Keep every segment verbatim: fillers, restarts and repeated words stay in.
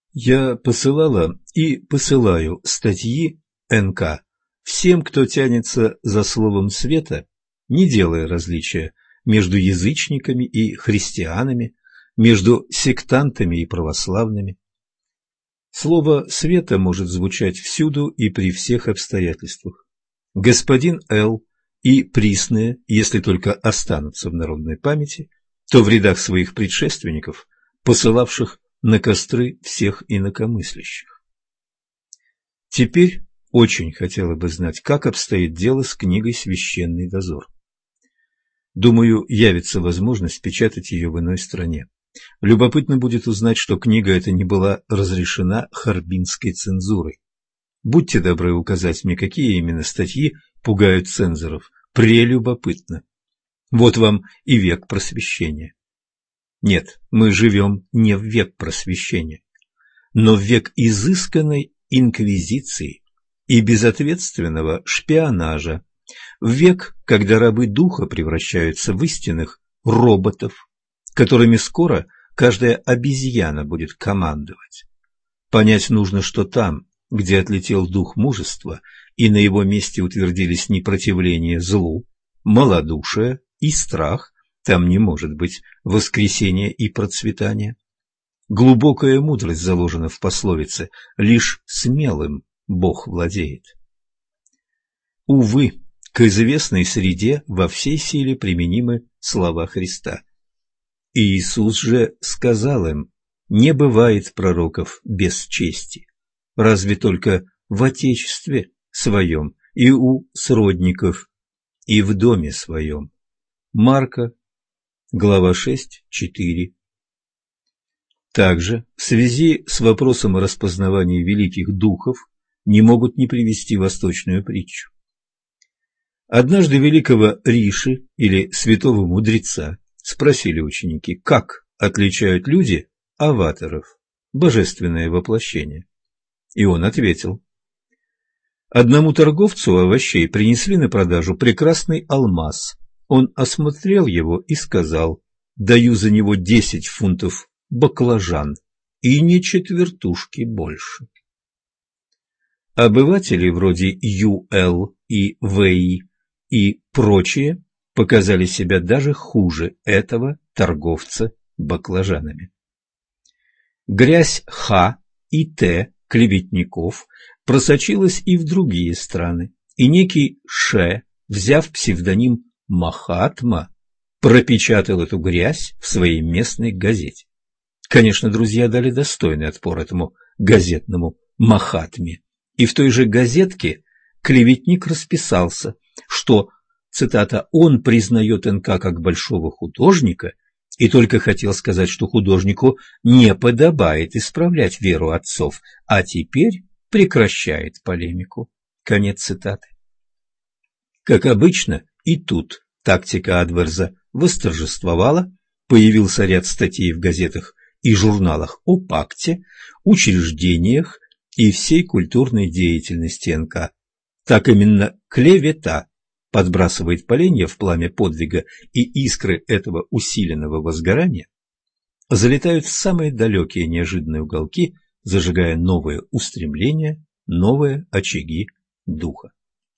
Я посылала и посылаю статьи эн ка всем, кто тянется за словом света, не делая различия между язычниками и христианами, между сектантами и православными. Слово света может звучать всюду и при всех обстоятельствах. Господин Л. и присные, если только останутся в народной памяти, то в рядах своих предшественников, посылавших на костры всех инакомыслящих. Теперь очень хотела бы знать, как обстоит дело с книгой «Священный дозор». Думаю, явится возможность печатать ее в иной стране. Любопытно будет узнать, что книга эта не была разрешена харбинской цензурой. Будьте добры указать мне, какие именно статьи пугают цензоров. Прелюбопытно. Вот вам и век просвещения. Нет, мы живем не в век просвещения, но в век изысканной инквизиции и безответственного шпионажа, в век, когда рабы духа превращаются в истинных роботов, которыми скоро каждая обезьяна будет командовать. Понять нужно, что там, где отлетел дух мужества, и на его месте утвердились непротивление злу, малодушие и страх, там не может быть воскресения и процветания. Глубокая мудрость заложена в пословице «лишь смелым Бог владеет». Увы, к известной среде во всей силе применимы слова Христа. Иисус же сказал им: «Не бывает пророков без чести, разве только в отечестве своем и у сродников, и в доме своем». Марка, глава шесть, четыре. Также в связи с вопросом о распознавании великих духов не могут не привести восточную притчу. Однажды великого Риши или святого мудреца спросили ученики, как отличают люди аватаров, божественное воплощение. И он ответил: одному торговцу овощей принесли на продажу прекрасный алмаз. Он осмотрел его и сказал: даю за него десять фунтов баклажан и не четвертушки больше. Обыватели вроде Ю Л и В и прочие показали себя даже хуже этого торговца баклажанами. Грязь Х и Т клеветников просочилась и в другие страны, и некий Ш, взяв псевдоним Махатма, пропечатал эту грязь в своей местной газете. Конечно, друзья дали достойный отпор этому газетному Махатме, и в той же газетке клеветник расписался, что, цитата, «он признает эн ка как большого художника и только хотел сказать, что художнику не подобает исправлять веру отцов, а теперь прекращает полемику». Конец цитаты. Как обычно, и тут тактика Адверза восторжествовала, появился ряд статей в газетах и журналах о пакте, учреждениях и всей культурной деятельности эн ка. Так именно клевета подбрасывает поленья в пламя подвига, и искры этого усиленного возгорания залетают в самые далекие неожиданные уголки, зажигая новые устремления, новые очаги духа.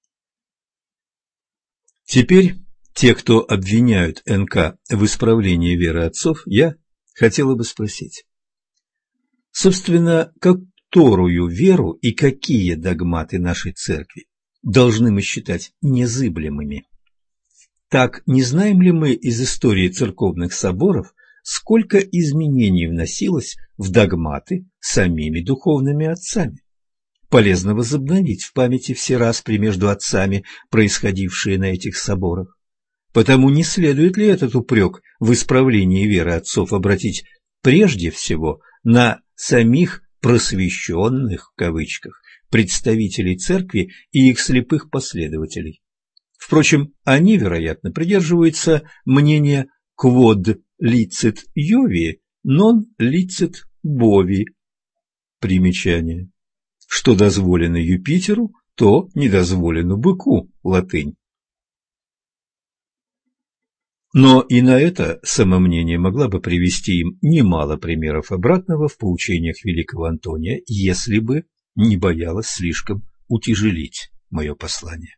Теперь те, кто обвиняют эн ка в исправлении веры отцов, я хотела бы спросить: собственно, которую веру и какие догматы нашей церкви должны мы считать незыблемыми? Так, не знаем ли мы из истории церковных соборов, сколько изменений вносилось в догматы самими духовными отцами? Полезно возобновить в памяти все распри между отцами, происходившие на этих соборах. Потому не следует ли этот упрек в исправлении веры отцов обратить прежде всего на самих «просвещенных» в кавычках представителей церкви и их слепых последователей? Впрочем, они, вероятно, придерживаются мнения «quod licet Iovi, non licet bovi». Примечание. Что дозволено Юпитеру, то не дозволено быку. Латынь. Но и на это самомнение могла бы привести им немало примеров обратного в поучениях великого Антония, если бы не боялась слишком утяжелить мое послание.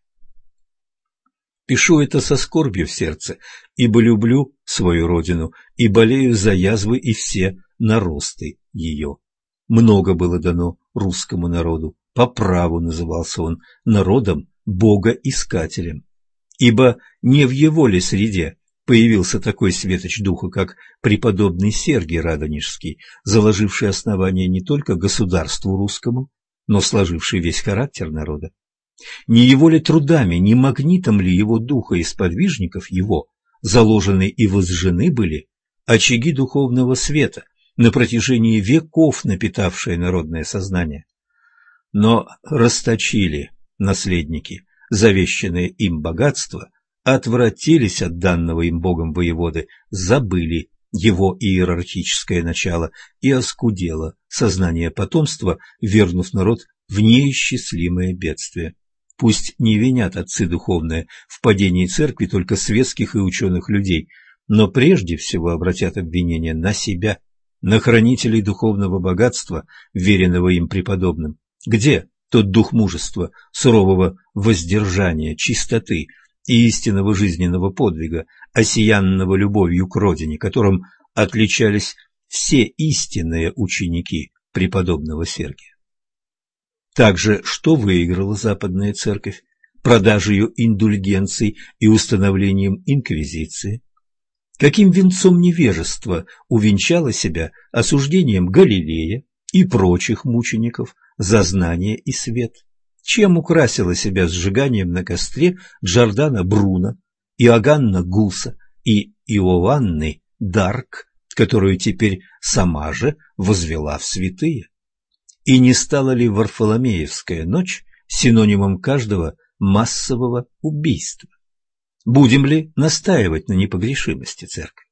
Пишу это со скорбью в сердце, ибо люблю свою родину и болею за язвы и все наросты ее. Много было дано русскому народу, по праву назывался он народом богоискателем, ибо не в его ли среде появился такой светоч духа, как преподобный Сергий Радонежский, заложивший основание не только государству русскому, но сложивший весь характер народа. Не его ли трудами, не магнитом ли его духа и сподвижников его заложены и возжжены были очаги духовного света, на протяжении веков напитавшие народное сознание? Но расточили наследники завещанное им богатство, отвратились от данного им Богом воеводы, забыли его иерархическое начало и оскудело сознание потомства, вернув народ в неисчислимое бедствие. Пусть не винят отцы духовные в падении церкви только светских и ученых людей, но прежде всего обратят обвинение на себя, на хранителей духовного богатства, веренного им преподобным. Где тот дух мужества, сурового воздержания, чистоты и истинного жизненного подвига, осиянного любовью к родине, которым отличались все истинные ученики преподобного Сергия? Также, что выиграла Западная Церковь продажею индульгенций и установлением инквизиции? Каким венцом невежества увенчала себя осуждением Галилея и прочих мучеников за знание и свет? Чем украсила себя сжиганием на костре Джордана Бруно, Иоганна Гуса и Иоанны Дарк, которую теперь сама же возвела в святые? И не стала ли Варфоломеевская ночь синонимом каждого массового убийства? Будем ли настаивать на непогрешимости церкви?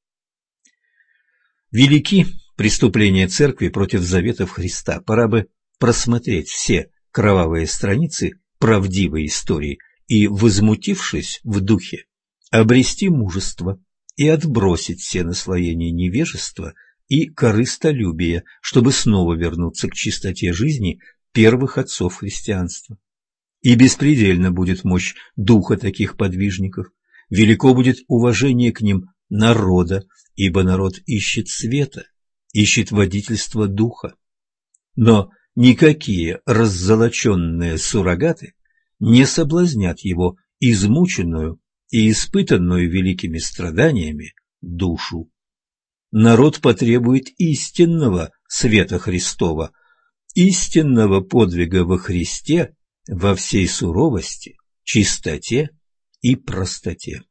Велики преступления церкви против заветов Христа. Пора бы просмотреть все кровавые страницы правдивой истории и, возмутившись в духе, обрести мужество и отбросить все наслоения невежества и корыстолюбия, чтобы снова вернуться к чистоте жизни первых отцов христианства. И беспредельна будет мощь духа таких подвижников, велико будет уважение к ним народа, ибо народ ищет света, ищет водительства духа. Но никакие раззолоченные суррогаты не соблазнят его измученную и испытанную великими страданиями душу. Народ потребует истинного света Христова, истинного подвига во Христе во всей суровости, чистоте и простоте.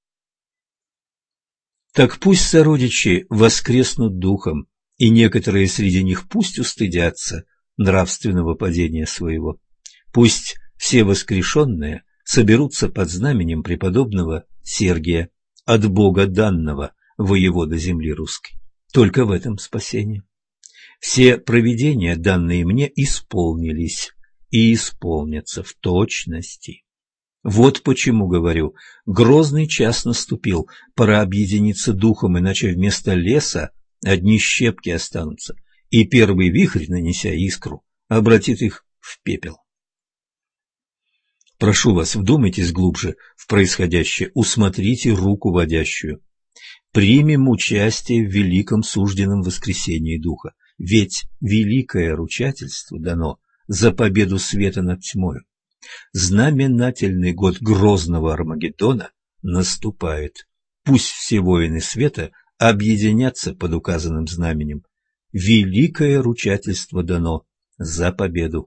Так пусть сородичи воскреснут духом, и некоторые среди них пусть устыдятся нравственного падения своего. Пусть все воскрешенные соберутся под знаменем преподобного Сергия, от Бога данного воевода земли русской. Только в этом спасение. Все провидения, данные мне, исполнились и исполнятся в точности. Вот почему, говорю, грозный час наступил, пора объединиться духом, иначе вместо леса одни щепки останутся, и первый вихрь, нанеся искру, обратит их в пепел. Прошу вас, вдумайтесь глубже в происходящее, усмотрите руку водящую. Примем участие в великом сужденном воскресении Духа, ведь великое ручательство дано за победу света над тьмою. Знаменательный год грозного Армагеддона наступает. Пусть все воины света объединятся под указанным знаменем. Великое ручательство дано за победу.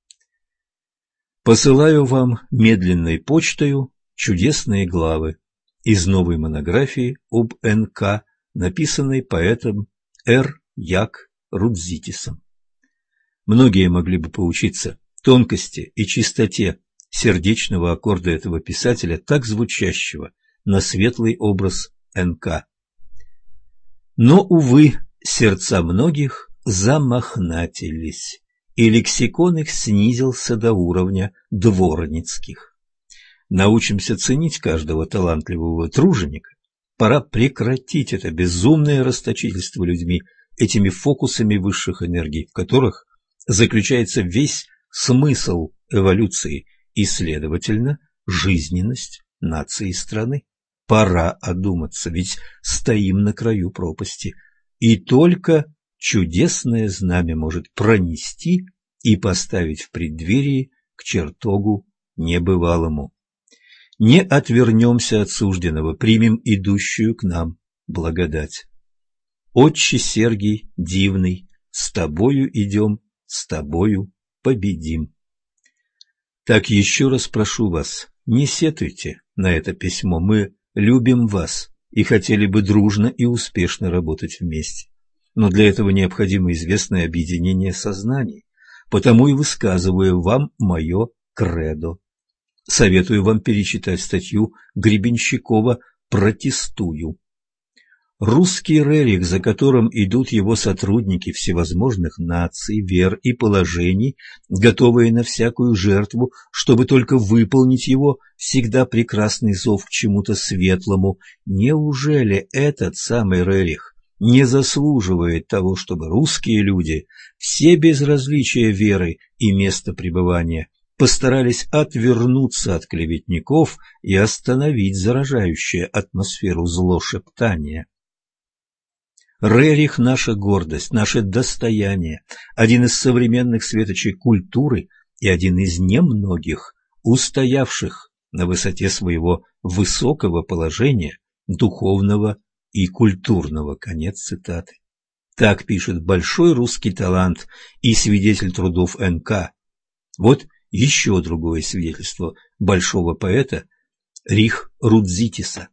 Посылаю вам медленной почтою чудесные главы из новой монографии об эн ка, написанной поэтом Р. Як Рудзитисом. Многие могли бы поучиться тонкости и чистоте сердечного аккорда этого писателя, так звучащего на светлый образ эн ка. Но, увы, сердца многих замохнатились, и лексикон их снизился до уровня дворницких. Научимся ценить каждого талантливого труженика, Пора прекратить это безумное расточительство людьми, этими фокусами высших энергий, в которых заключается весь смысл эволюции и, следовательно, жизненность нации и страны. Пора одуматься, ведь стоим на краю пропасти, и только чудесное знамя может пронести и поставить в преддверии к чертогу небывалому. Не отвернемся от сужденного, примем идущую к нам благодать. Отче Сергий дивный, с тобою идем, с тобою победим. Так еще раз прошу вас, не сетуйте на это письмо, мы любим вас и хотели бы дружно и успешно работать вместе. Но для этого необходимо известное объединение сознаний, потому и высказываю вам мое кредо. Советую вам перечитать статью Гребенщикова «Протестую». Русский Рерих, за которым идут его сотрудники всевозможных наций, вер и положений, готовые на всякую жертву, чтобы только выполнить его всегда прекрасный зов к чему-то светлому, неужели этот самый Рерих не заслуживает того, чтобы русские люди, все без различия веры и места пребывания, постарались отвернуться от клеветников и остановить заражающее атмосферу злошептания? Рерих – наша гордость, наше достояние, один из современных светочей культуры и один из немногих, устоявших на высоте своего высокого положения, духовного и культурного. Конец цитаты. Так пишет большой русский талант и свидетель трудов эн ка. Вот еще другое свидетельство большого поэта Рих Рудзитиса.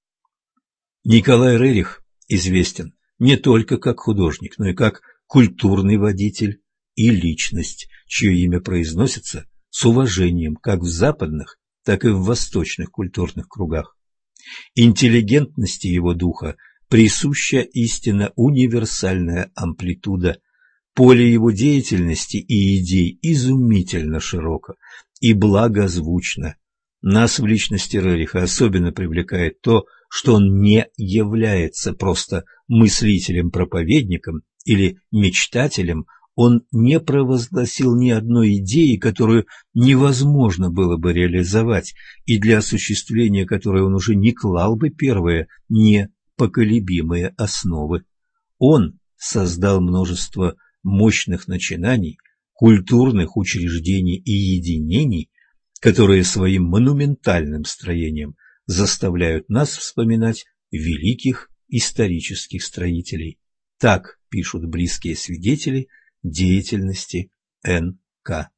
Николай Рерих известен не только как художник, но и как культурный водитель и личность, чье имя произносится с уважением как в западных, так и в восточных культурных кругах. Интеллигентности его духа присуща истинно универсальная амплитуда. Поле его деятельности и идей изумительно широко и благозвучно. Нас в личности Рериха особенно привлекает то, что он не является просто мыслителем-проповедником или мечтателем, он не провозгласил ни одной идеи, которую невозможно было бы реализовать, и для осуществления которой он уже не клал бы первые непоколебимые основы. Он создал множество мощных начинаний, культурных учреждений и единений, которые своим монументальным строением заставляют нас вспоминать великих исторических строителей. Так пишут близкие свидетели деятельности эн ка.